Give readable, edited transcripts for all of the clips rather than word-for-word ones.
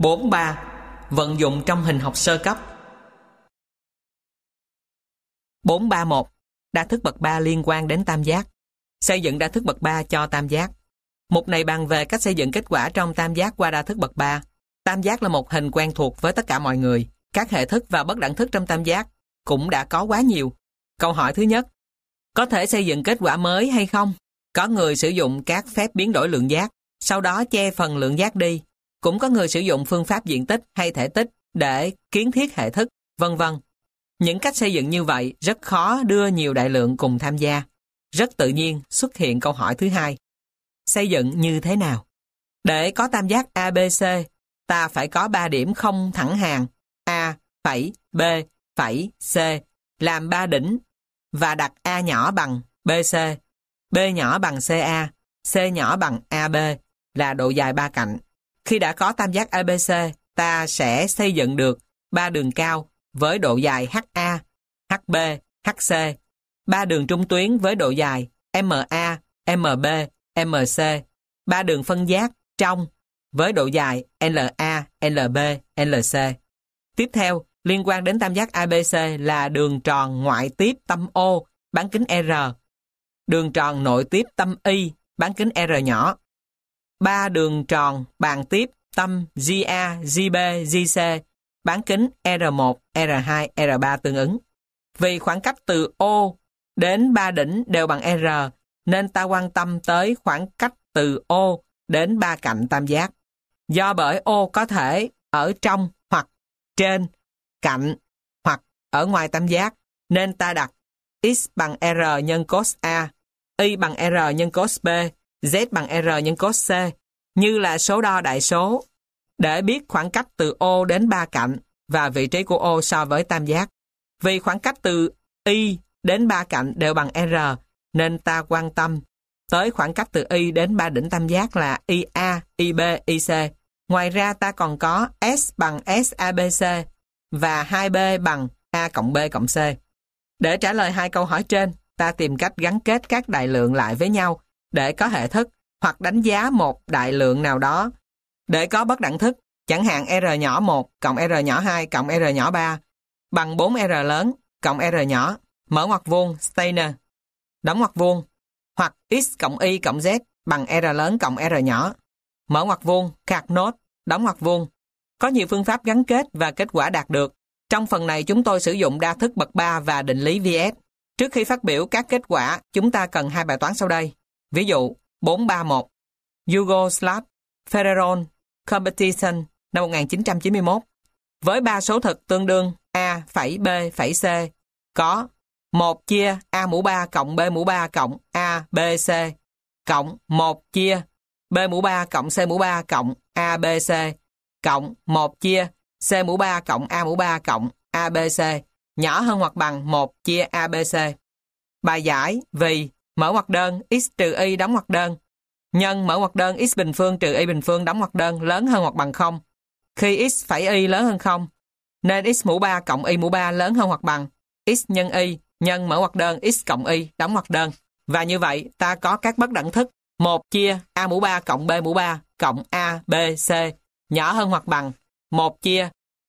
4.3. Vận dụng trong hình học sơ cấp. 4.3.1. Đa thức bậc 3 liên quan đến tam giác. Xây dựng đa thức bậc 3 cho tam giác. Mục này bàn về cách xây dựng kết quả trong tam giác qua đa thức bậc 3. Tam giác là một hình quen thuộc với tất cả mọi người. Các hệ thức và bất đẳng thức trong tam giác cũng đã có quá nhiều. Câu hỏi thứ nhất: có thể xây dựng kết quả mới hay không? Có người sử dụng các phép biến đổi lượng giác, sau đó che phần lượng giác đi. Cũng có người sử dụng phương pháp diện tích hay thể tích để kiến thiết hệ thức, vân vân. Những cách xây dựng như vậy rất khó đưa nhiều đại lượng cùng tham gia. Rất tự nhiên xuất hiện câu hỏi thứ hai: xây dựng như thế nào? Để có tam giác ABC, ta phải có 3 điểm không thẳng hàng A, phẩy, B, phẩy, C, làm 3 đỉnh và đặt A nhỏ bằng BC, B nhỏ bằng CA, C nhỏ bằng AB là độ dài 3 cạnh. Khi đã có tam giác ABC, ta sẽ xây dựng được 3 đường cao với độ dài HA, HB, HC, 3 đường trung tuyến với độ dài MA, MB, MC, 3 đường phân giác trong với độ dài LA, LB, LC. Tiếp theo, liên quan đến tam giác ABC là đường tròn ngoại tiếp tâm O bán kính R, đường tròn nội tiếp tâm Y bán kính R nhỏ, 3 đường tròn bàn tiếp tâm GA, GB, GC bán kính R1, R2, R3 tương ứng. Vì khoảng cách từ O đến 3 đỉnh đều bằng R, nên ta quan tâm tới khoảng cách từ O đến 3 cạnh tam giác. Do bởi O có thể ở trong hoặc trên, cạnh hoặc ở ngoài tam giác, nên ta đặt X bằng R nhân cos A, Y bằng R nhân cos B, Z bằng R nhân cos C như là số đo đại số để biết khoảng cách từ O đến 3 cạnh và vị trí của O so với tam giác. Vì khoảng cách từ Y đến 3 cạnh đều bằng R, nên ta quan tâm tới khoảng cách từ Y đến 3 đỉnh tam giác là IA, IB, IC. Ngoài ra ta còn có S bằng SABC và 2B bằng A cộng B cộng C. Để trả lời hai câu hỏi trên, ta tìm cách gắn kết các đại lượng lại với nhau để có hệ thức hoặc đánh giá một đại lượng nào đó. Để có bất đẳng thức, chẳng hạn R nhỏ 1 cộng R nhỏ 2 cộng R nhỏ 3 bằng 4R lớn cộng R nhỏ, mở ngoặc vuông Steiner, đóng ngoặc vuông, hoặc X cộng Y cộng Z bằng R lớn cộng R nhỏ, mở ngoặc vuông Carnot, đóng ngoặc vuông. Có nhiều phương pháp gắn kết và kết quả đạt được. Trong phần này chúng tôi sử dụng đa thức bậc 3 và định lý VS. Trước khi phát biểu các kết quả, chúng ta cần 2 bài toán sau đây. Ví dụ 431 Yugoslav Federal Competition năm 1991 với 3 số thực tương đương A phẩy B phẩy C có 1 chia A mũ 3 cộng B mũ 3 cộng A B C cộng 1 chia B mũ 3 cộng C mũ 3 cộng A B C cộng 1 chia C mũ 3 cộng A mũ 3 cộng A B C nhỏ hơn hoặc bằng 1 chia A B C. Bài giải vì mở ngoặc đơn x trừ y đóng ngoặc đơn nhân mở ngoặc đơn x bình phương trừ y bình phương đóng ngoặc đơn lớn hơn hoặc bằng 0. Khi x phẩy y lớn hơn 0, nên x mũ 3 cộng y mũ 3 lớn hơn hoặc bằng x nhân y nhân mở ngoặc đơn x cộng y đóng ngoặc đơn. Và như vậy, ta có các bất đẳng thức 1 chia A mũ 3 cộng B mũ 3 cộng A, B, C nhỏ hơn hoặc bằng 1 chia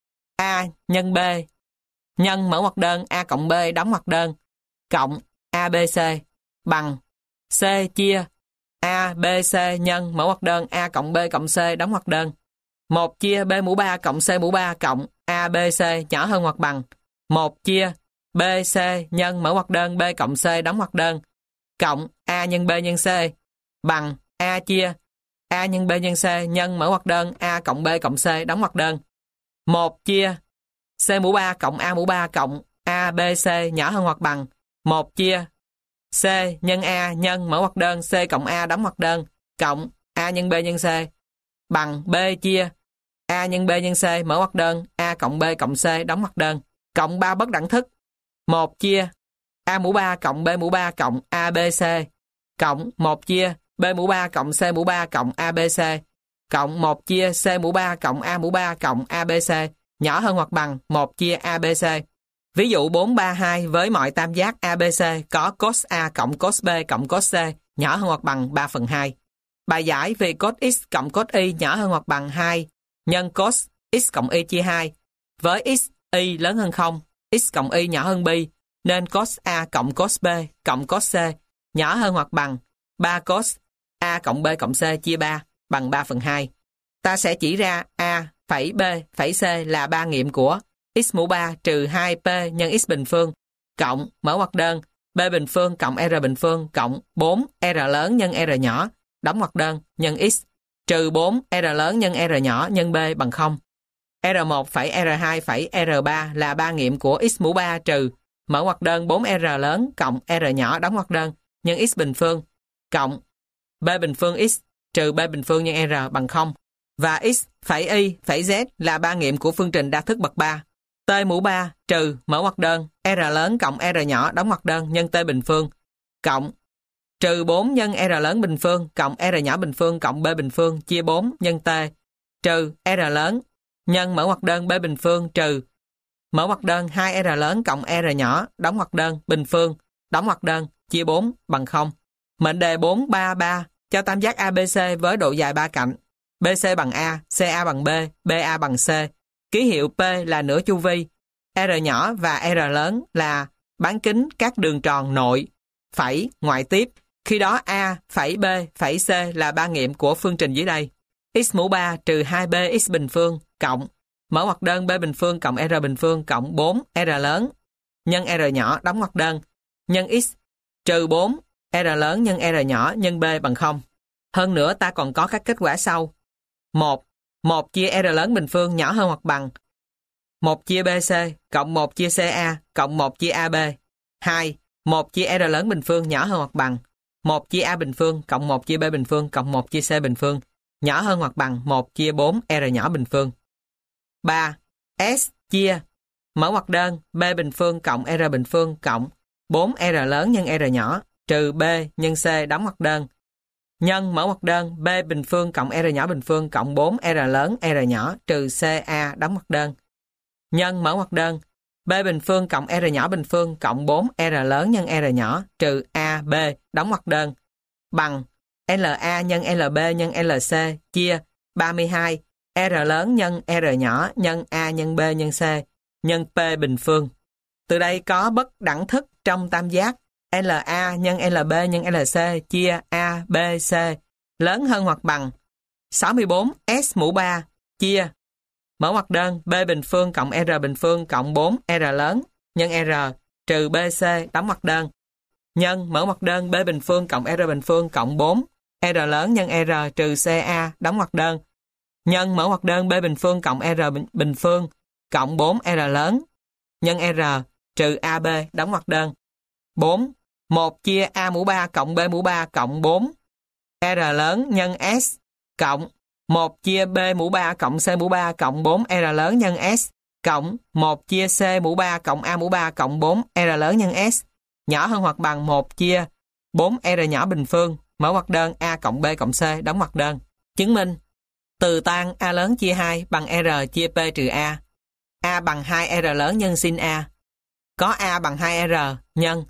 A nhân B nhân mở ngoặc đơn A cộng B đóng ngoặc đơn cộng A, B, C bằng C chia A, B, C nhân mở ngoặc đơn A cộng B cộng C đóng ngoặc đơn 1 chia B mũ 3 cộng C mũ 3 cộng A, B, C nhỏ hơn hoặc bằng 1 chia B, C nhân mở ngoặc đơn B cộng C đóng ngoặc đơn cộng A nhân B nhân C bằng A chia A nhân B nhân C nhân mở ngoặc đơn A cộng B cộng C đóng ngoặc đơn 1 chia C mũ 3 cộng A mũ 3 cộng A, B, C nhỏ hơn hoặc bằng 1 chia C nhân A nhân mở ngoặc đơn C cộng A đóng ngoặc đơn cộng A nhân B nhân C bằng B chia A nhân B nhân C mở ngoặc đơn A cộng B cộng C đóng ngoặc đơn cộng 3 bất đẳng thức 1 chia A mũ 3 cộng B mũ 3 cộng A, B, C cộng 1 chia B mũ 3 cộng C mũ 3 cộng A, B, C cộng 1 chia C mũ 3 cộng A mũ 3 cộng A, B, C nhỏ hơn hoặc bằng 1 chia A, B, C. Ví dụ 432 với mọi tam giác ABC có cos A cộng cos B cộng cos C nhỏ hơn hoặc bằng 3/2. Bài giải vì cos X cộng cos Y nhỏ hơn hoặc bằng 2 nhân cos x cộng y chia 2. Với x, y lớn hơn 0, x cộng y nhỏ hơn bi, nên cos A cộng cos B cộng cos C nhỏ hơn hoặc bằng 3 cos A cộng B cộng C chia 3 bằng 3/2. Ta sẽ chỉ ra A phẩy B phẩy C là ba nghiệm của x mũ 3 trừ 2P nhân x bình phương cộng mở ngoặc đơn B bình phương cộng R bình phương cộng 4 R lớn nhân R nhỏ đóng ngoặc đơn nhân x trừ 4 R lớn nhân R nhỏ nhân B bằng 0. R1 phẩy R2 phẩy R3 là ba nghiệm của x mũ 3 trừ mở ngoặc đơn 4R lớn cộng R nhỏ đóng ngoặc đơn nhân x bình phương cộng B bình phương x trừ B bình phương nhân R bằng 0. Và x phẩy y phẩy z là ba nghiệm của phương trình đa thức bậc 3. T mũ 3 trừ mở ngoặc đơn R lớn cộng R nhỏ đóng ngoặc đơn nhân T bình phương cộng trừ 4 nhân R lớn bình phương cộng R nhỏ bình phương cộng B bình phương chia 4 nhân T trừ R lớn nhân mở ngoặc đơn B bình phương trừ mở ngoặc đơn 2R lớn cộng R nhỏ đóng ngoặc đơn bình phương đóng ngoặc đơn chia 4 bằng 0. Mệnh đề 433 cho tam giác ABC với độ dài 3 cạnh. BC bằng A, CA bằng B, BA bằng C. Ký hiệu P là nửa chu vi, R nhỏ và R lớn là bán kính các đường tròn nội, phẩy, ngoại tiếp. Khi đó A, phẩy B, phẩy C là ba nghiệm của phương trình dưới đây. X mũ 3 trừ 2B x bình phương cộng mở ngoặc đơn B bình phương cộng R bình phương cộng 4 R lớn nhân R nhỏ đóng ngoặc đơn nhân x trừ 4 R lớn nhân R nhỏ nhân B bằng 0. Hơn nữa ta còn có các kết quả sau. 1. 1 chia R lớn bình phương nhỏ hơn hoặc bằng 1 chia BC cộng 1 chia CA cộng 1 chia AB. 2. 1 chia R lớn bình phương nhỏ hơn hoặc bằng 1 chia A bình phương cộng 1 chia B bình phương cộng 1 chia C bình phương nhỏ hơn hoặc bằng 1 chia 4 R nhỏ bình phương. 3. S chia mở ngoặc đơn B bình phương cộng R bình phương cộng 4 R lớn nhân R nhỏ trừ B nhân C đóng ngoặc đơn nhân mở ngoặc đơn B bình phương cộng R nhỏ bình phương cộng 4 R lớn R nhỏ trừ CA đóng ngoặc đơn nhân mở ngoặc đơn B bình phương cộng R nhỏ bình phương cộng 4 R lớn nhân R nhỏ trừ AB đóng ngoặc đơn bằng LA nhân LB nhân LC chia 32 R lớn nhân R nhỏ nhân A nhân B nhân C nhân P bình phương. Từ đây có bất đẳng thức trong tam giác LA nhân LB nhân LC chia A, B, C lớn hơn hoặc bằng 64 S mũ 3 chia mở ngoặc đơn B bình phương cộng R bình phương cộng 4 R lớn nhân R trừ BC đóng ngoặc đơn nhân mở ngoặc đơn B bình phương cộng R bình phương cộng 4 R lớn nhân R trừ CA đóng ngoặc đơn nhân mở ngoặc đơn B bình phương cộng R bình phương cộng 4 R lớn nhân R trừ AB đóng ngoặc đơn 4. 1 chia A mũ 3 cộng B mũ 3 cộng 4 R lớn nhân S cộng 1 chia B mũ 3 cộng C mũ 3 cộng 4 R lớn nhân S cộng 1 chia C mũ 3 cộng A mũ 3 cộng 4 R lớn nhân S nhỏ hơn hoặc bằng 1 chia 4 R nhỏ bình phương mở ngoặc đơn A cộng B cộng C đóng ngoặc đơn. Chứng minh từ tan A lớn chia 2 bằng R chia P trừ A bằng 2 R lớn nhân sin A. Có A bằng 2R nhân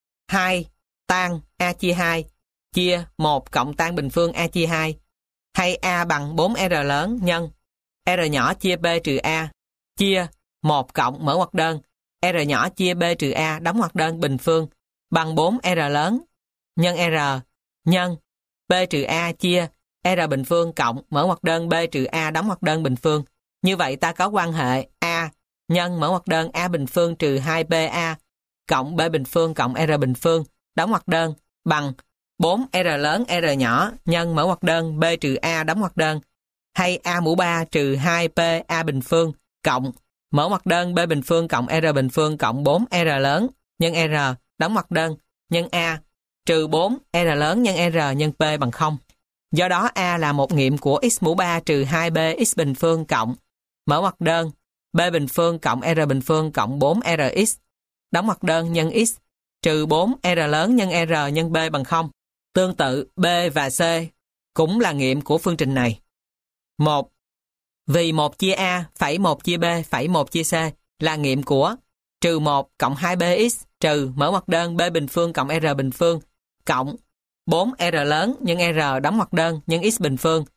2 tan A chia 2 chia 1 cộng tan bình phương A chia 2 hay A bằng 4R lớn nhân R nhỏ chia B trừ A chia 1 cộng mở ngoặc đơn R nhỏ chia B trừ A đóng ngoặc đơn bình phương bằng 4R lớn nhân R nhân B trừ A chia R bình phương cộng mở ngoặc đơn B trừ A đóng ngoặc đơn bình phương. Như vậy ta có quan hệ A nhân mở ngoặc đơn A bình phương trừ 2BA cộng B bình phương cộng R bình phương đóng ngoặc đơn bằng 4R lớn R nhỏ nhân mở ngoặc đơn B trừ A đóng ngoặc đơn hay A mũ 3 trừ 2P A bình phương cộng mở ngoặc đơn B bình phương cộng R bình phương cộng 4R lớn nhân R đóng ngoặc đơn nhân A trừ 4R lớn nhân R nhân P bằng 0. Do đó A là một nghiệm của x mũ 3 trừ 2B x bình phương cộng mở ngoặc đơn B bình phương cộng R bình phương cộng 4RX đóng ngoặc đơn nhân x trừ 4R lớn nhân R nhân B bằng 0. Tương tự B và C cũng là nghiệm của phương trình này. 1. Vì 1 chia A phẩy 1 chia B phẩy 1 chia C là nghiệm của trừ 1 cộng 2BX trừ mở ngoặc đơn B bình phương cộng R bình phương cộng 4R lớn nhân R đóng ngoặc đơn nhân x bình phương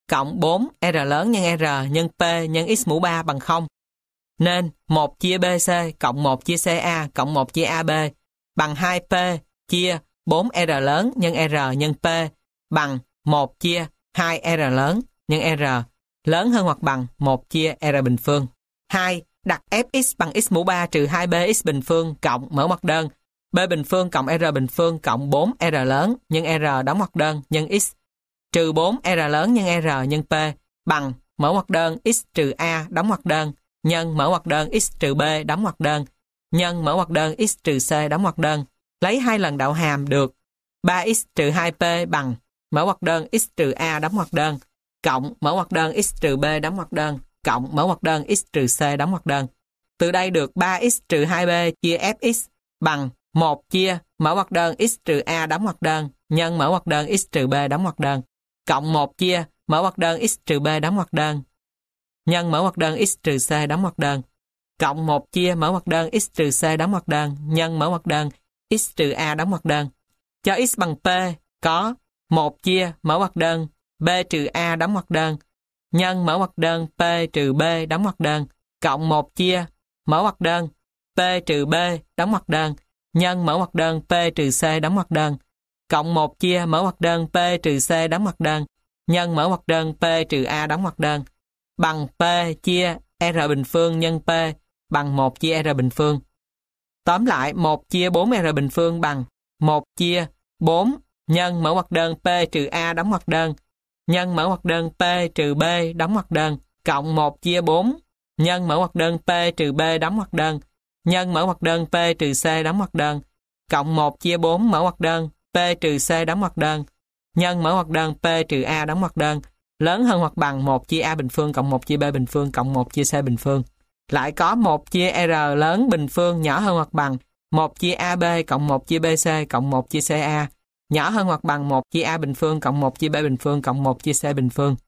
cộng 4R lớn nhân R nhân P nhân X mũ 3 bằng 0. Nên 1 chia BC cộng 1 chia CA cộng 1 chia AB bằng 2P chia 4R lớn nhân R nhân P bằng 1 chia 2R lớn nhân R lớn hơn hoặc bằng 1 chia R bình phương. 2. Đặt Fx bằng x mũ 3 trừ 2bx bình phương cộng mở ngoặc đơn B bình phương cộng R bình phương cộng 4R lớn nhân R đóng ngoặc đơn nhân x trừ 4R lớn nhân R nhân P bằng mở ngoặc đơn x trừ A đóng ngoặc đơn nhân mở ngoặc đơn x trừ B đóng ngoặc đơn nhân mở ngoặc đơn x trừ C đóng ngoặc đơn. Lấy 2 lần đạo hàm được 3x trừ 2P bằng mở ngoặc đơn x trừ A đóng ngoặc đơn cộng mở ngoặc đơn x trừ B đóng ngoặc đơn cộng mở ngoặc đơn x trừ C đóng ngoặc đơn. Từ đây được 3x trừ 2B chia Fx bằng 1 chia mở ngoặc đơn x trừ A đóng ngoặc đơn nhân mở ngoặc đơn x trừ B đóng ngoặc đơn cộng 1 chia mở ngoặc đơn x trừ B đóng ngoặc đơn nhân mở ngoặc đơn x trừ C đóng ngoặc đơn cộng 1 chia mở ngoặc đơn x trừ C đóng ngoặc đơn nhân mở ngoặc đơn x trừ A đóng ngoặc đơn. Cho x bằng P có 1 chia mở ngoặc đơn B trừ A đóng ngoặc đơn nhân mở ngoặc đơn P trừ B đóng ngoặc đơn cộng 1 chia mở ngoặc đơn P trừ B đóng ngoặc đơn nhân mở ngoặc đơn P trừ C đóng ngoặc đơn cộng 1 chia mở ngoặc đơn P trừ C đóng ngoặc đơn nhân mở ngoặc đơn P trừ A đóng ngoặc đơn bằng P chia R bình phương nhân P bằng 1 chia R bình phương. Tóm lại 1 chia 4R bình phương bằng 1 chia 4 nhân mở ngoặc đơn P trừ A đóng ngoặc đơn nhân mở ngoặc đơn P trừ B đóng ngoặc đơn cộng 1 chia 4 nhân mở ngoặc đơn P trừ B đóng ngoặc đơn nhân mở ngoặc đơn P trừ C đóng ngoặc đơn cộng 1 chia 4 mở ngoặc đơn P trừ C đóng ngoặc đơn nhân mở ngoặc đơn P trừ A đóng ngoặc đơn lớn hơn hoặc bằng 1 chia A bình phương cộng 1 chia B bình phương cộng 1 chia C bình phương. Lại có 1 chia R lớn bình phương nhỏ hơn hoặc bằng 1 chia AB cộng 1 chia BC cộng 1 chia CA nhỏ hơn hoặc bằng 1 chia A bình phương cộng 1 chia B bình phương cộng 1 chia C bình phương.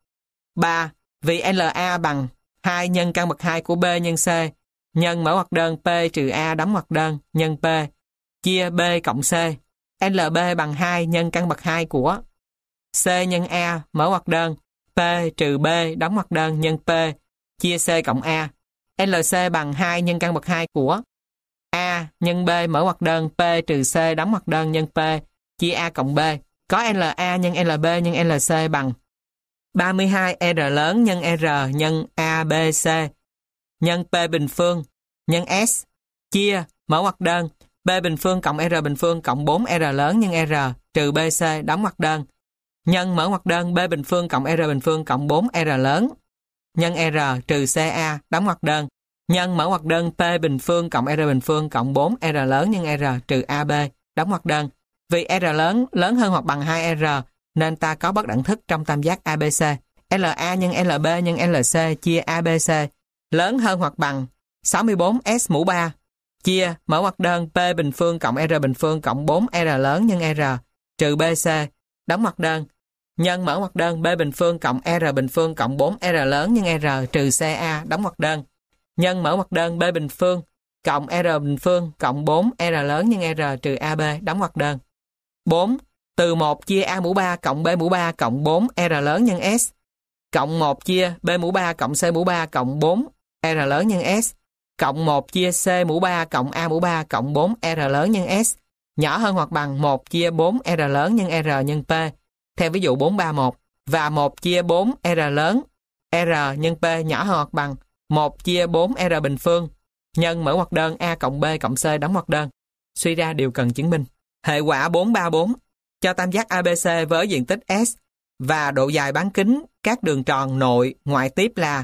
3. Vì LA bằng 2 nhân căn bậc 2 của B nhân C nhân mở ngoặc đơn P trừ A đóng ngoặc đơn nhân P chia B cộng C. LB bằng 2 nhân căn bậc 2 của C nhân A mở ngoặc đơn P trừ B đóng ngoặc đơn nhân P chia C cộng A. LC bằng 2 nhân căn bậc 2 của A nhân B mở ngoặc đơn P trừ C đóng ngoặc đơn nhân P chia A cộng B. Có LA nhân LB nhân LC bằng 32R lớn nhân R nhân ABC nhân P bình phương nhân S chia mở ngoặc đơn B bình phương cộng R bình phương cộng 4R lớn nhân R trừ BC đóng ngoặc đơn nhân mở ngoặc đơn B bình phương cộng R bình phương cộng 4R lớn nhân R trừ CA đóng ngoặc đơn nhân mở ngoặc đơn P bình phương cộng R bình phương cộng 4R lớn nhân R trừ AB đóng ngoặc đơn. Vì R lớn hơn hoặc bằng 2R nên ta có bất đẳng thức trong tam giác ABC. LA nhân LB nhân LC chia ABC lớn hơn hoặc bằng 64S mũ 3 chia mở ngoặc đơn P bình phương cộng R bình phương cộng 4R lớn nhân R trừ BC đóng ngoặc đơn nhân mở ngoặc đơn B bình phương cộng R bình phương cộng 4R lớn nhân R trừ CA đóng ngoặc đơn nhân mở ngoặc đơn B bình phương cộng R bình phương cộng 4R lớn nhân R trừ AB đóng ngoặc đơn. 4. Từ 1 chia A mũ 3 cộng B mũ 3 cộng 4R lớn nhân S cộng 1 chia B mũ 3 cộng C mũ 3 cộng 4R lớn nhân S cộng 1 chia C mũ 3 cộng A mũ 3 cộng 4R lớn nhân S nhỏ hơn hoặc bằng 1 chia 4R lớn nhân R nhân P theo ví dụ 431 và 1 chia 4R lớn R nhân P nhỏ hơn hoặc bằng 1 chia 4R bình phương nhân mở ngoặc đơn A cộng B cộng C đóng ngoặc đơn. Suy ra điều cần chứng minh. Hệ quả 434 cho tam giác ABC với diện tích S và độ dài bán kính các đường tròn nội ngoại tiếp là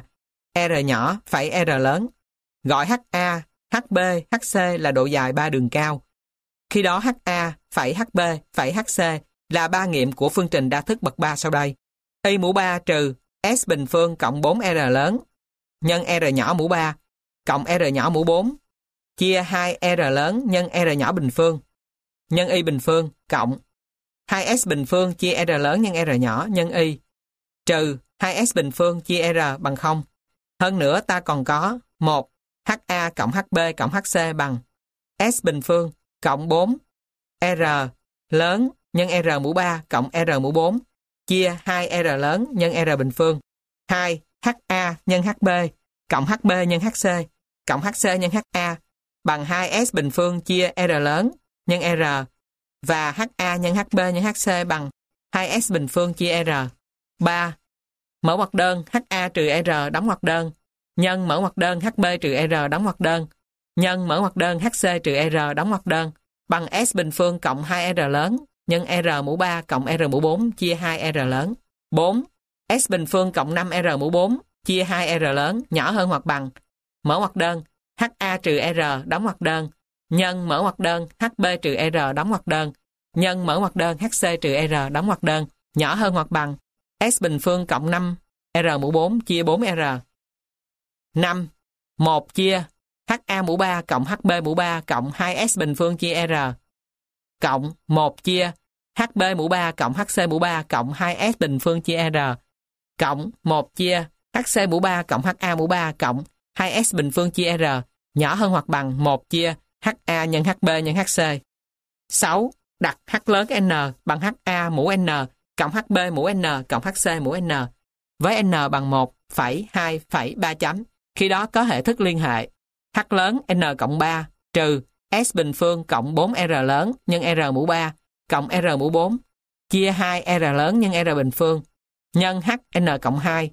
R nhỏ phẩy R lớn. Gọi HA, HB, HC là độ dài 3 đường cao. Khi đó HA phẩy HB phẩy HC là ba nghiệm của phương trình đa thức bậc 3 sau đây. Y mũ 3 trừ S bình phương cộng 4R lớn nhân R nhỏ mũ 3 cộng R nhỏ mũ 4 chia 2R lớn nhân R nhỏ bình phương nhân Y bình phương cộng 2S bình phương chia R lớn nhân R nhỏ nhân Y trừ 2S bình phương chia R bằng 0. Hơn nữa ta còn có 1 HA cộng HB cộng HC bằng S bình phương cộng 4 R lớn nhân R mũ 3 cộng R mũ 4 chia 2R lớn nhân R bình phương. 2. HA nhân HB cộng HB nhân HC cộng HC nhân HA bằng 2S bình phương chia R lớn nhân R và HA nhân HB nhân HC bằng 2S bình phương chia R. 3. Mở ngoặc đơn HA trừ R đóng ngoặc đơn nhân mở ngoặc đơn HB trừ R đóng ngoặc đơn nhân mở ngoặc đơn HC trừ R đóng ngoặc đơn bằng S bình phương cộng 2R lớn nhân R mũ 3 cộng R mũ 4 chia 2R lớn. 4. S bình phương cộng 5R mũ 4 chia 2R lớn nhỏ hơn hoặc bằng mở ngoặc đơn HA trừ R đóng ngoặc đơn nhân mở ngoặc đơn HB trừ R đóng ngoặc đơn nhân mở ngoặc đơn HC trừ R đóng ngoặc đơn nhỏ hơn hoặc bằng S bình phương cộng 5R mũ 4 chia 4R. 5. 1 chia HA mũ 3 cộng HB mũ 3 cộng 2S bình phương chia R cộng 1 chia HB mũ 3 cộng HC mũ 3 cộng 2S bình phương chia R cộng 1 chia HC mũ 3 cộng HA mũ 3 cộng 2S bình phương chia R nhỏ hơn hoặc bằng 1 chia HA nhân HB nhân HC. 6. Đặt H lớn N bằng HA mũ N cộng HB mũ N cộng HC mũ N với N bằng 1,2,3 chấm. Khi đó có hệ thức liên hệ H lớn N cộng 3 trừ S bình phương cộng 4R lớn nhân R mũ 3 cộng R mũ 4 chia 2R lớn nhân R bình phương nhân H N cộng 2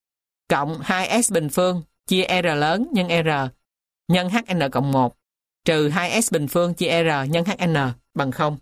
cộng 2S bình phương chia R lớn nhân R nhân HN cộng 1 trừ 2S bình phương chia R nhân HN bằng 0.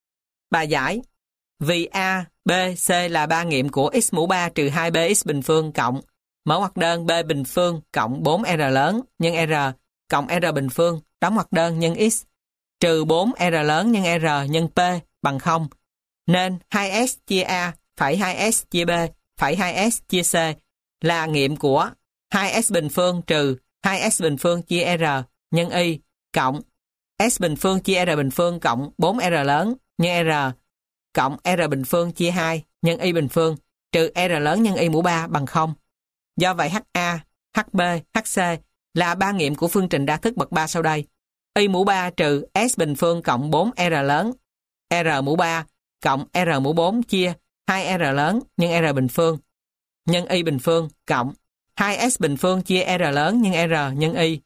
Bài giải. Vì A, B, C là ba nghiệm của x mũ 3 trừ 2bx bình phương cộng mở ngoặc đơn B bình phương cộng 4R lớn nhân R cộng R bình phương đóng ngoặc đơn nhân x trừ 4R lớn nhân R nhân P bằng 0. Nên 2S chia A phẩy 2S chia B phẩy 2S chia C là nghiệm của 2S bình phương trừ 2S bình phương chia R nhân Y cộng S bình phương chia R bình phương cộng 4R lớn nhân R cộng R bình phương chia 2 nhân Y bình phương trừ R lớn nhân Y mũ 3 bằng 0. Do vậy HA, HB, HC là ba nghiệm của phương trình đa thức bậc 3 sau đây. Y mũ 3 trừ S bình phương cộng 4R lớn R mũ 3 cộng R mũ 4 chia 2R lớn nhân R bình phương nhân Y bình phương cộng 2S bình phương chia R lớn nhân R nhân Y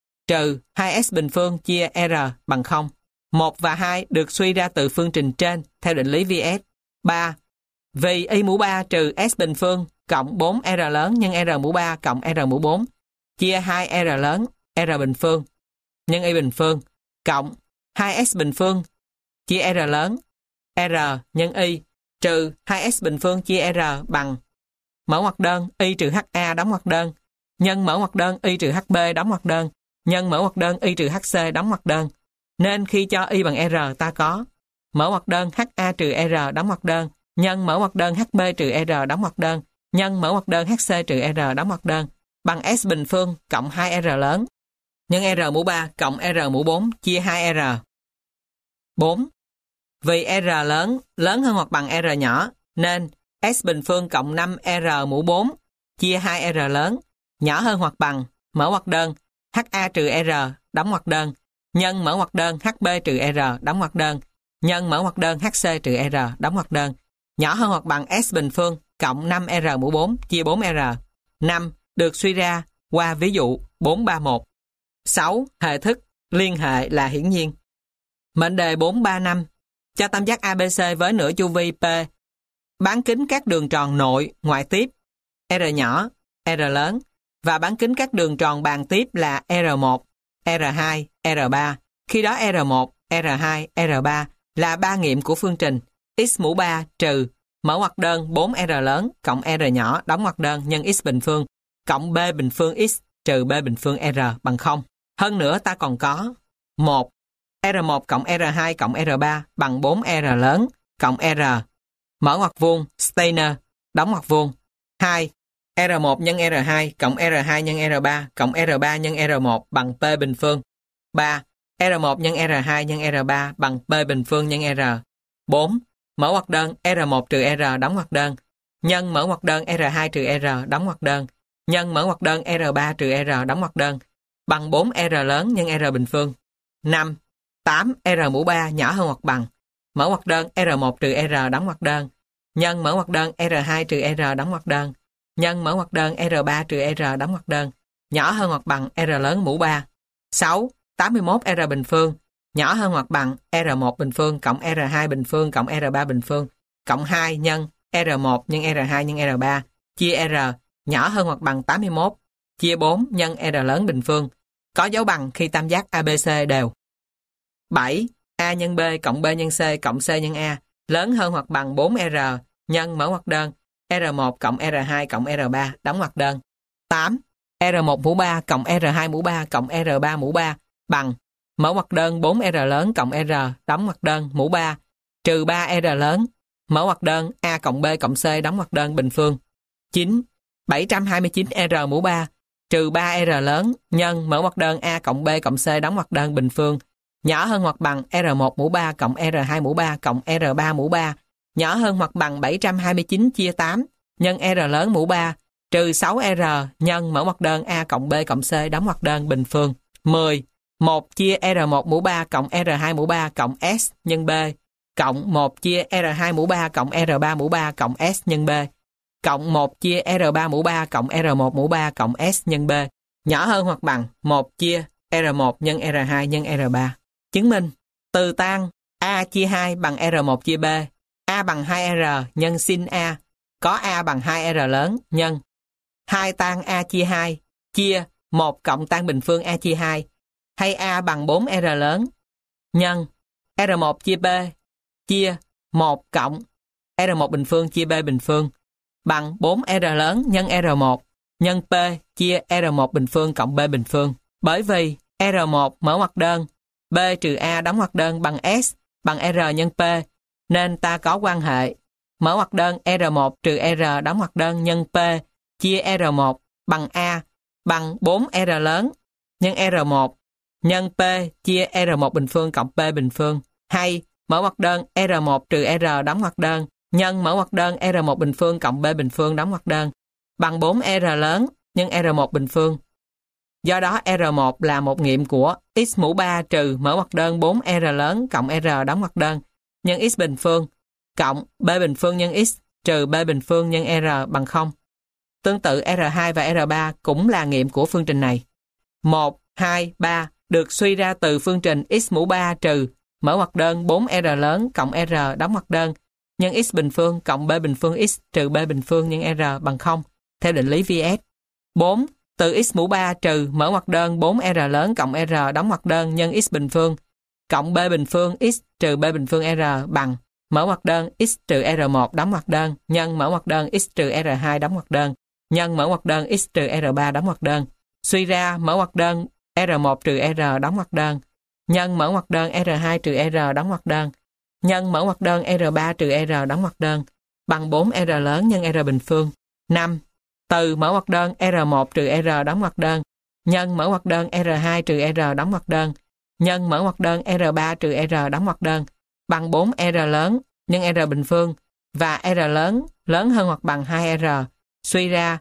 trừ 2S bình phương chia R bằng 0. 1 và 2 được suy ra từ phương trình trên theo định lý VS. 3. Vì Y mũ 3 trừ S bình phương cộng 4R lớn nhân R mũ 3 cộng R mũ 4 chia 2R lớn R bình phương nhân Y bình phương cộng 2S bình phương chia R lớn R nhân Y trừ 2S bình phương chia R bằng mở ngoặc đơn Y trừ HA đóng ngoặc đơn nhân mở ngoặc đơn Y trừ HB đóng ngoặc đơn nhân mở ngoặc đơn Y trừ HC đóng ngoặc đơn. Nên khi cho Y bằng R ta có mở ngoặc đơn HA trừ R đóng ngoặc đơn nhân mở ngoặc đơn HB trừ R đóng ngoặc đơn nhân mở ngoặc đơn HC trừ R đóng ngoặc đơn bằng S bình phương cộng 2R lớn nhân R mũ 3 cộng R mũ 4 chia 2R. 4. Vì R lớn hơn hoặc bằng R nhỏ nên S bình phương cộng 5R mũ 4 chia 2R lớn nhỏ hơn hoặc bằng mở ngoặc đơn HA trừ R đóng ngoặc đơn nhân mở ngoặc đơn HB trừ R đóng ngoặc đơn nhân mở ngoặc đơn HC trừ R đóng ngoặc đơn nhỏ hơn hoặc bằng S bình phương cộng 5R mũ 4 chia 4R. 5 được suy ra qua ví dụ 431. 6. Hệ thức liên hệ là hiển nhiên. Mệnh đề 435 cho tam giác ABC với nửa chu vi P bán kính các đường tròn nội ngoại tiếp R nhỏ, R lớn và bán kính các đường tròn bàn tiếp là R1, R2, R3. Khi đó R1, R2, R3 là ba nghiệm của phương trình x mũ 3 trừ mở ngoặc đơn 4R lớn cộng R nhỏ đóng ngoặc đơn nhân x bình phương cộng B bình phương x trừ B bình phương R bằng 0. Hơn nữa ta còn có 1. R1 cộng R2 cộng R3 bằng 4R lớn cộng R mở ngoặc vuông Steiner đóng ngoặc vuông. 2. R1 nhân R2 cộng R2 nhân R3 cộng R3 nhân R1 bằng P bình phương. 3. R1 nhân R2 nhân R3 bằng P bình phương nhân R. 4. Mở ngoặc đơn R1 trừ R đóng ngoặc đơn nhân mở ngoặc đơn R2 trừ R đóng ngoặc đơn nhân mở ngoặc đơn R3 trừ R đóng ngoặc đơn bằng 4R lớn nhân R bình phương. 5. 8R mũ 3 nhỏ hơn hoặc bằng mở ngoặc đơn R1 trừ R đóng ngoặc đơn nhân mở ngoặc đơn R2 trừ R đóng ngoặc đơn, nhân mở ngoặc đơn R3 trừ R đóng ngoặc đơn, nhỏ hơn hoặc bằng R lớn mũ 3. 6. 81 R bình phương, nhỏ hơn hoặc bằng R1 bình phương cộng R2 bình phương cộng R3 bình phương, cộng 2 nhân R1 nhân R2 nhân R3, chia R, nhỏ hơn hoặc bằng 81, chia 4 nhân R lớn bình phương, có dấu bằng khi tam giác ABC đều. 7. A nhân B cộng B nhân C cộng C nhân A, lớn hơn hoặc bằng 4R, nhân mở ngoặc đơn R1 cộng R2 cộng R3 đóng ngoặc đơn. 8. R1 mũ 3 cộng R2 mũ 3 cộng R3 mũ 3 bằng mở ngoặc đơn 4R lớn cộng R đóng ngoặc đơn mũ 3 trừ 3R lớn, mở ngoặc đơn A cộng B cộng C đóng ngoặc đơn bình phương. 9. 729R mũ 3 trừ 3R lớn nhân mở ngoặc đơn A cộng B cộng C đóng ngoặc đơn bình phương, nhỏ hơn hoặc bằng R1 mũ 3 cộng R2 mũ 3 cộng R3 mũ 3, nhỏ hơn hoặc bằng 729 chia 8 nhân R lớn mũ 3 trừ 6R nhân mở ngoặc đơn A cộng B cộng C đóng ngoặc đơn bình phương. 10. 1 chia R1 mũ 3 cộng R2 mũ 3 cộng S nhân B cộng 1 chia R2 mũ 3 cộng R3 mũ 3 cộng S nhân B cộng 1 chia R3 mũ 3 cộng R1 mũ 3 cộng S nhân B, nhỏ hơn hoặc bằng 1 chia R1 nhân R2 nhân R3. Chứng minh từ tan A chia 2 bằng R1 chia B, A bằng 2R nhân sin A, có A bằng 2R lớn nhân 2 tan A chia 2 chia 1 cộng tan bình phương A chia 2, hay A bằng 4R lớn nhân R1 chia B chia 1 cộng R1 bình phương chia B bình phương bằng 4R lớn nhân R1 nhân P chia R1 bình phương cộng B bình phương. Bởi vì R1 mở ngoặc đơn B trừ A đóng ngoặc đơn bằng S bằng R nhân P, nên ta có quan hệ mở ngoặc đơn R1 trừ R đóng ngoặc đơn nhân P chia R1 bằng A bằng 4R lớn nhân R1 nhân P chia R1 bình phương cộng P bình phương, hay mở ngoặc đơn R1 trừ R đóng ngoặc đơn nhân mở ngoặc đơn R1 bình phương cộng B bình phương đóng ngoặc đơn bằng 4R lớn nhân R1 bình phương. Do đó R1 là một nghiệm của x mũ 3 trừ mở ngoặc đơn 4R lớn cộng R đóng ngoặc đơn nhân x bình phương cộng B bình phương nhân x trừ B bình phương nhân R bằng 0. Tương tự R2 và R3 cũng là nghiệm của phương trình này. 1, 2, 3 được suy ra từ phương trình x mũ 3 trừ mở ngoặc đơn 4R lớn cộng R đóng ngoặc đơn nhân x bình phương cộng B bình phương x trừ B bình phương nhân R bằng 0 theo định lý VS. 4. Từ x mũ 3 trừ mở ngoặc đơn 4R lớn cộng R đóng ngoặc đơn nhân x bình phương cộng B bình phương x trừ B bình phương R bằng mở ngoặc đơn x trừ R1 đóng ngoặc đơn nhân mở ngoặc đơn x trừ R2 đóng ngoặc đơn nhân mở ngoặc đơn x trừ R3 đóng ngoặc đơn. Suy ra mở ngoặc đơn R1 trừ R đóng ngoặc đơn nhân mở ngoặc đơn R2 trừ R đóng ngoặc đơn nhân mở ngoặc đơn R3 trừ R đóng ngoặc đơn bằng 4R lớn nhân R bình phương. 5. Từ mở ngoặc đơn R1 trừ R đóng ngoặc đơn nhân mở ngoặc đơn R2 trừ R đóng ngoặc đơn nhân mở ngoặc đơn R3 trừ R đóng ngoặc đơn bằng 4R lớn nhân R bình phương và R lớn lớn hơn hoặc bằng 2R. Suy ra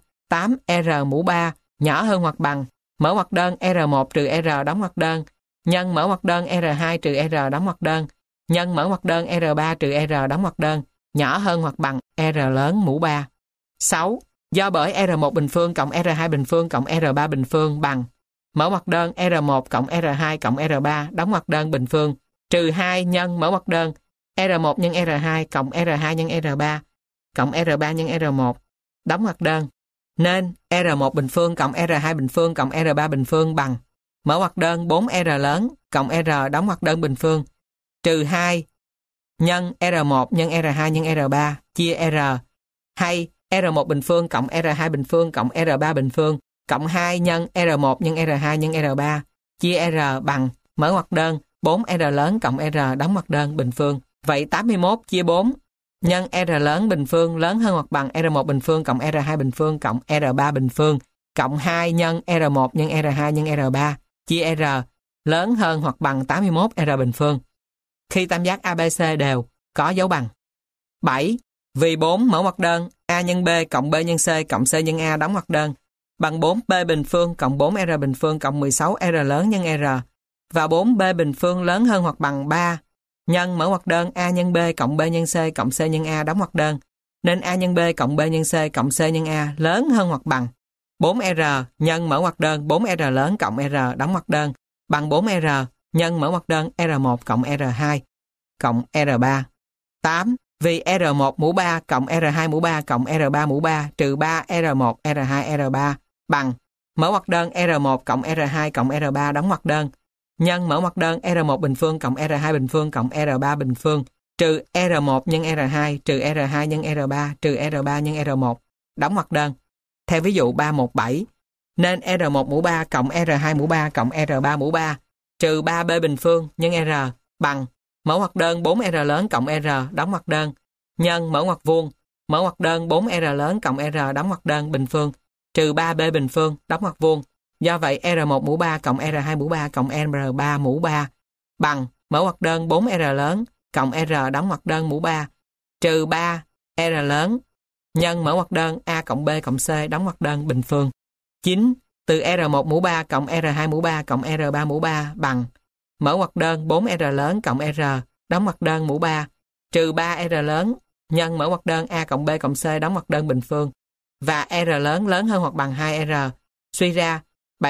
8R mũ 3 nhỏ hơn hoặc bằng mở ngoặc đơn R1 trừ R đóng ngoặc đơn nhân mở ngoặc đơn R2 trừ R đóng ngoặc đơn nhân mở ngoặc đơn R3 trừ R đóng ngoặc đơn nhỏ hơn hoặc bằng R lớn mũ 3. 6. Do bởi R1 bình phương cộng R2 bình phương cộng R3 bình phương bằng mở ngoặc đơn R1 cộng R2 cộng R3 đóng ngoặc đơn bình phương trừ 2 nhân mở ngoặc đơn R1 nhân R2 cộng R2 nhân R3 cộng R3 nhân R1 đóng ngoặc đơn, nên R1 bình phương cộng R2 bình phương cộng R3 bình phương bằng mở ngoặc đơn 4R lớn cộng R đóng ngoặc đơn bình phương trừ 2 nhân R1 nhân R2 nhân R3 chia R, hay R1 bình phương cộng R2 bình phương cộng R3 bình phương cộng 2 nhân R1 nhân R2 nhân R3 chia R bằng mở ngoặc đơn 4R lớn cộng R đóng ngoặc đơn bình phương. Vậy 81 chia 4 nhân R lớn bình phương lớn hơn hoặc bằng R1 bình phương cộng R2 bình phương cộng R3 bình phương cộng 2 nhân R1 nhân R2 nhân R3 chia R lớn hơn hoặc bằng 81 R bình phương. Khi tam giác ABC đều có dấu bằng. 7. Vì 4 mở ngoặc đơn A nhân B cộng B nhân C cộng C nhân A đóng ngoặc đơn bằng 4B bình phương cộng 4R bình phương cộng 16R lớn nhân R và 4B bình phương lớn hơn hoặc bằng 3 nhân mở ngoặc đơn A nhân B cộng B nhân C cộng C nhân A đóng ngoặc đơn nên A nhân B cộng B nhân C cộng C nhân A lớn hơn hoặc bằng 4R nhân mở ngoặc đơn 4R lớn cộng R đóng ngoặc đơn bằng 4R nhân mở ngoặc đơn R1 cộng R2 cộng R3. 8. Vì R1 mũ 3 cộng R2 mũ 3 cộng R3 mũ 3 trừ 3 R1 R2 R3 bằng mở ngoặc đơn R1 cộng R2 cộng R3 đóng ngoặc đơn nhân mở ngoặc đơn R1 bình phương cộng R2 bình phương cộng R3 bình phương trừ R1 nhân R2 trừ R2 nhân R3 trừ R3 nhân R1 đóng ngoặc đơn. Theo ví dụ 317, nên R1 mũ 3 cộng R2 mũ 3 cộng R3 mũ 3 trừ 3B bình phương nhân R bằng mở ngoặc đơn 4R lớn cộng R đóng ngoặc đơn nhân mở ngoặc vuông mở ngoặc đơn 4R lớn cộng R đóng ngoặc đơn bình phương trừ 3B bình phương đóng ngoặc vuông. Do vậy R1 mũ 3 cộng R2 mũ 3 cộng R3 mũ 3 bằng mở ngoặc đơn 4R lớn cộng R đóng ngoặc đơn mũ 3 trừ 3R lớn nhân mở ngoặc đơn A cộng B cộng C đóng ngoặc đơn bình phương. 9. Từ R1 mũ 3 cộng R2 mũ 3 cộng R3 mũ 3 bằng mở ngoặc đơn 4R lớn cộng R đóng ngoặc đơn mũ 3 trừ 3R lớn nhân mở ngoặc đơn A cộng B cộng C đóng ngoặc đơn bình phương và R lớn hơn hoặc bằng 2R. Suy ra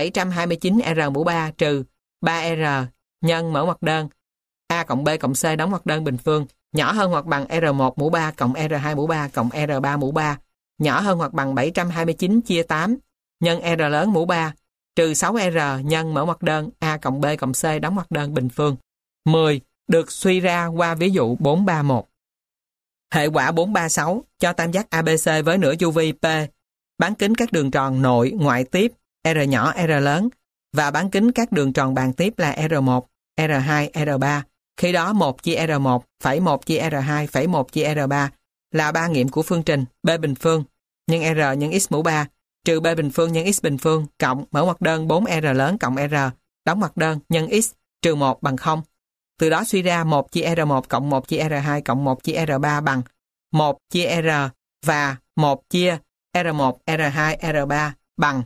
729R mũ 3 trừ 3R nhân mở ngoặc đơn A cộng B cộng C đóng ngoặc đơn bình phương nhỏ hơn hoặc bằng R1 mũ 3 cộng R2 mũ 3 cộng R3 mũ 3 nhỏ hơn hoặc bằng 729 chia 8 nhân R lớn mũ 3 trừ 6R nhân mở ngoặc đơn A cộng B cộng C đóng ngoặc đơn bình phương. 10. Được suy ra qua ví dụ 431. Hệ quả 436 cho tam giác ABC với nửa chu vi P, bán kính các đường tròn nội ngoại tiếp R nhỏ R lớn và bán kính các đường tròn bàn tiếp là R1, R2, R3. Khi đó 1 chia R1 phẩy 1 chia R2 phẩy 1 chia R3 là ba nghiệm của phương trình B bình phương nhân R nhân x mũ 3 trừ B bình phương nhân x bình phương cộng mở ngoặc đơn 4R lớn cộng R đóng ngoặc đơn nhân x trừ 1 bằng 0. Từ đó suy ra 1 chia R1 cộng 1 chia R2 cộng 1 chia R3 bằng 1 chia R và 1 chia R1, R2, R3 bằng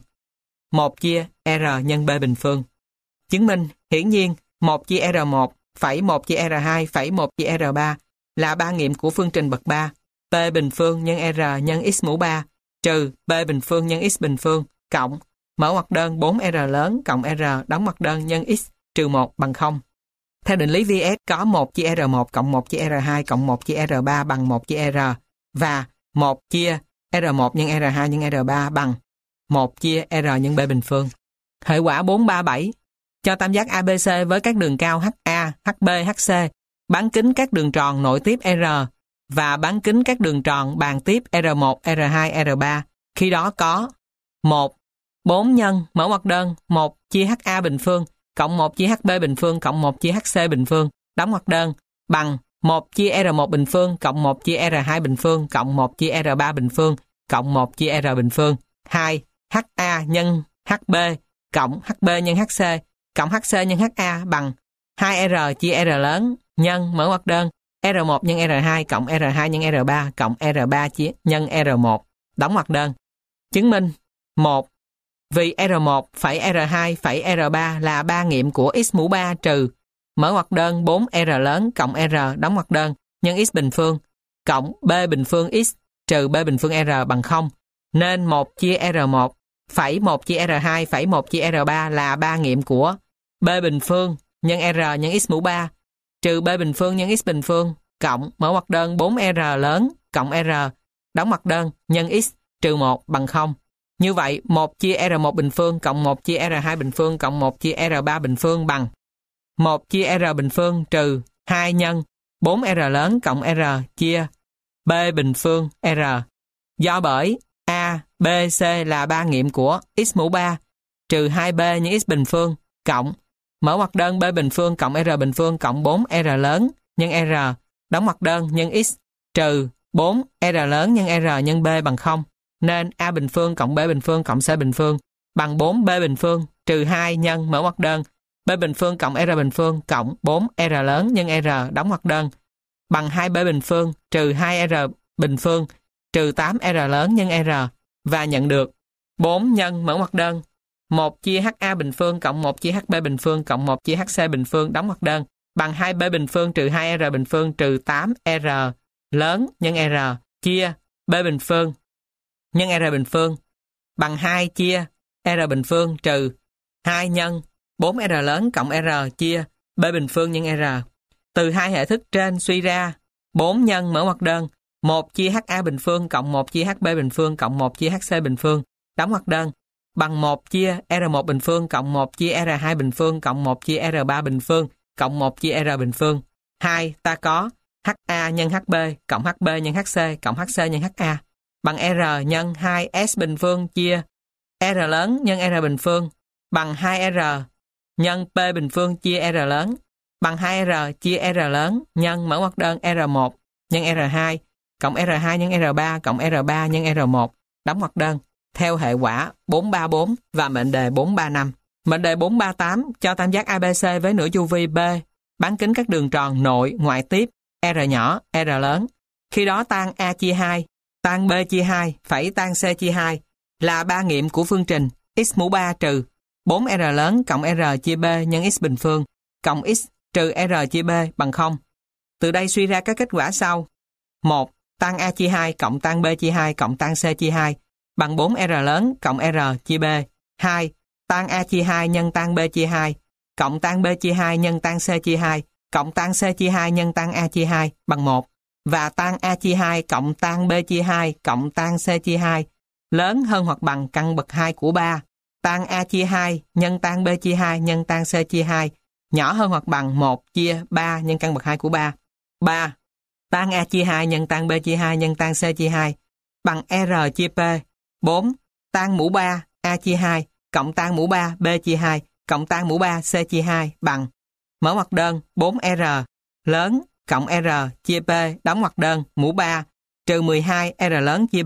1 chia R nhân B bình phương. Chứng minh, hiển nhiên 1 chia R1 phẩy 1 chia R2 phẩy 1 chia R3 là ba nghiệm của phương trình bậc 3 P bình phương nhân R nhân x mũ 3 trừ B bình phương nhân x bình phương cộng mở ngoặc đơn 4R lớn cộng R đóng ngoặc đơn nhân x trừ 1 bằng 0. Theo định lý VS có 1 chia R1 cộng 1 chia R2 cộng 1 chia R3 bằng 1 chia R và 1 chia R1 nhân R2 nhân R3 bằng 1 chia R nhân B bình phương. Hệ quả 437 cho tam giác ABC với các đường cao HA, HB, HC, bán kính các đường tròn nội tiếp R và bán kính các đường tròn bàn tiếp R1, R2, R3. Khi đó có 1. 4 nhân mở ngoặc đơn 1 chia HA bình phương cộng 1 chia HB bình phương cộng 1 chia HC bình phương đóng ngoặc đơn bằng 1 chia R1 bình phương cộng 1 chia R2 bình phương cộng 1 chia R3 bình phương cộng 1 chia R bình phương. 2. HA nhân HB cộng HB nhân HC cộng HC nhân HA bằng 2R chia R lớn nhân mở ngoặc đơn R1 nhân R2 cộng R2 nhân R3 cộng R3 chia nhân R1 đóng ngoặc đơn. Chứng minh 1. Vì R1 phẩy R2 phẩy R3 là ba nghiệm của x mũ 3 trừ mở ngoặc đơn 4R lớn cộng R đóng ngoặc đơn nhân x bình phương cộng B bình phương x trừ B bình phương R bằng 0 nên 1 chia R1 phẩy 1 chia R2 phẩy 1 chia R3 là ba nghiệm của B bình phương nhân R nhân x mũ 3 trừ B bình phương nhân x bình phương cộng mở ngoặc đơn 4R lớn cộng R đóng ngoặc đơn nhân x trừ 1 bằng 0. Như vậy 1 chia R1 bình phương cộng 1 chia R2 bình phương cộng 1 chia R3 bình phương bằng 1 chia R bình phương trừ 2 nhân 4R lớn cộng R chia B bình phương R. Do bởi A, B, C là ba nghiệm của x mũ 3 trừ 2B nhân x bình phương cộng mở ngoặc đơn B bình phương cộng R bình phương cộng 4R lớn nhân R đóng ngoặc đơn nhân x trừ 4R lớn nhân R nhân B bằng 0 nên A bình phương cộng B bình phương cộng C bình phương bằng 4B bình phương trừ 2 nhân mở ngoặc đơn B bình phương cộng R bình phương cộng 4R lớn nhân R đóng ngoặc đơn bằng 2B bình phương trừ 2R bình phương trừ 8R lớn nhân R và nhận được 4 nhân mở ngoặc đơn 1 chia HA bình phương cộng 1 chia HB bình phương cộng 1 chia HC bình phương đóng ngoặc đơn bằng 2B bình phương trừ 2R bình phương trừ 8R lớn nhân R chia B bình phương nhân R bình phương bằng 2 chia R bình phương trừ 2 nhân 4R lớn cộng R chia B bình phương nhân R. Từ hai hệ thức trên suy ra 4 nhân mở ngoặc đơn 1 chia HA bình phương cộng 1 chia HB bình phương cộng 1 chia HC bình phương đóng ngoặc đơn bằng 1 chia R1 bình phương cộng 1 chia R2 bình phương cộng 1 chia R3 bình phương cộng 1 chia R bình phương. 2. Ta có HA nhân HB cộng HB nhân HC cộng HC nhân HA bằng R nhân 2S bình phương chia R lớn nhân R bình phương bằng 2R nhân P bình phương chia R lớn bằng 2R chia R lớn nhân mở ngoặc đơn R1 nhân R2 cộng R2 nhân R3 cộng R3 nhân R1 đóng ngoặc đơn theo hệ quả 434 và mệnh đề 435. Mệnh đề 438 cho tam giác ABC với nửa chu vi B bán kính các đường tròn nội ngoại tiếp R nhỏ, R lớn. Khi đó tan A chia 2, tan B chia 2, phẩy tan C chia 2 là ba nghiệm của phương trình x mũ 3 trừ 4R lớn cộng R chia B nhân x bình phương cộng x trừ R chia B bằng 0. Từ đây suy ra các kết quả sau. 1. Tan A chia 2 cộng tan B chia 2 cộng tan C chia 2 bằng 4R lớn cộng R chia B. 2. Tan A chia 2 nhân tan B chia 2 cộng tan B chia 2 nhân tan C chia 2 cộng tan C chia 2 nhân tan A chia 2 bằng 1 và tan A chia 2 cộng tan B chia 2 cộng tan C chia 2 lớn hơn hoặc bằng căn bậc 2 của 3. Tan A chia 2 nhân tan B chia 2 nhân tan C chia 2 nhỏ hơn hoặc bằng 1 chia 3 nhân căn bậc 2 của 3. 3. Tan A chia 2 nhân tan B chia 2 nhân tan C chia 2 bằng R chia P. 4. Tan mũ 3 A chia 2 cộng tan mũ 3 B chia 2 cộng tan mũ 3 C chia 2 bằng mở ngoặc đơn 4R lớn cộng R chia P đóng ngoặc đơn mũ 3 trừ 12 R lớn chia B.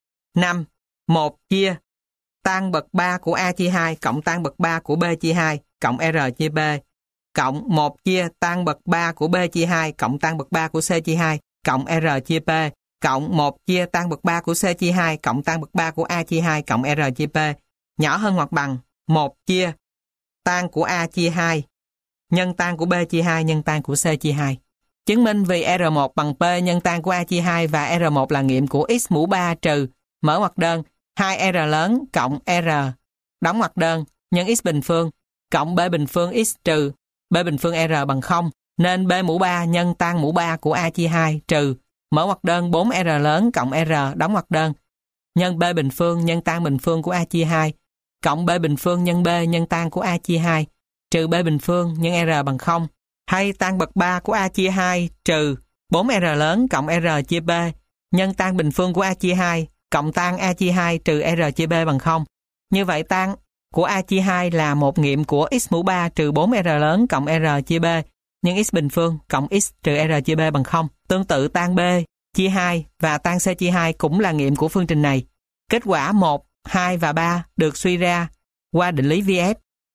5. 1 chia tan bậc 3 của A chia 2 cộng tan bậc 3 của B chia 2 cộng R chia B cộng 1 chia tan bậc 3 của B chia 2 cộng tan bậc 3 của C chia 2 cộng R chia P cộng 1 chia tan bậc 3 của C chia 2 cộng tan bậc 3 của A chia 2 cộng R chia P nhỏ hơn hoặc bằng 1 chia tan của A chia 2 nhân tan của B chia 2 nhân tan của C chia 2. Chứng minh vì R1 bằng P nhân tan của A chia 2 và R1 là nghiệm của x mũ 3 trừ mở ngoặc đơn 2R lớn cộng R đóng ngoặc đơn nhân x bình phương cộng B bình phương x trừ B bình phương R bằng 0 nên B mũ 3 nhân tan mũ 3 của A chia 2 trừ mở ngoặc đơn 4R lớn cộng R đóng ngoặc đơn nhân B bình phương nhân tan bình phương của A chia 2 cộng B bình phương nhân B nhân tan của A chia 2 trừ B bình phương nhân R bằng 0 hay tan bậc 3 của A chia 2 trừ 4R lớn cộng R chia B nhân tan bình phương của A chia 2 cộng tan A chia 2 trừ R chia B bằng 0. Như vậy tan của A chia 2 là một nghiệm của x mũ 3 trừ 4R lớn cộng R chia B nhân x bình phương cộng x trừ R chia B bằng 0. Tương tự tan B chia 2 và tan C chia 2 cũng là nghiệm của phương trình này. Kết quả 1, 2 và 3 được suy ra qua định lý VF.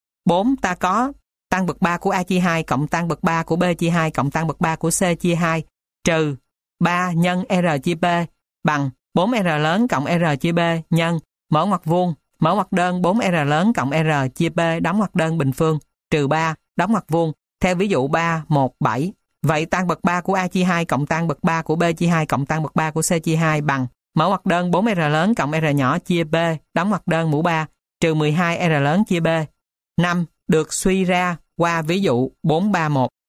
4. Ta có tan bậc 3 của A chia 2 cộng tan bậc 3 của B chia 2 cộng tan bậc 3 của C chia 2 trừ 3 nhân R chia B bằng 4R lớn cộng R chia B nhân mở ngoặc vuông mở ngoặc đơn 4R lớn cộng R chia B đóng ngoặc đơn bình phương trừ 3 đóng ngoặc vuông theo ví dụ 3, 1, 7. Vậy tan bậc 3 của A chia 2 cộng tan bậc 3 của B chia 2 cộng tan bậc 3 của C chia 2 bằng mở ngoặc đơn 4R lớn cộng R nhỏ chia B đóng ngoặc đơn mũ 3 trừ 12R lớn chia B. 5. Được suy ra qua ví dụ 431.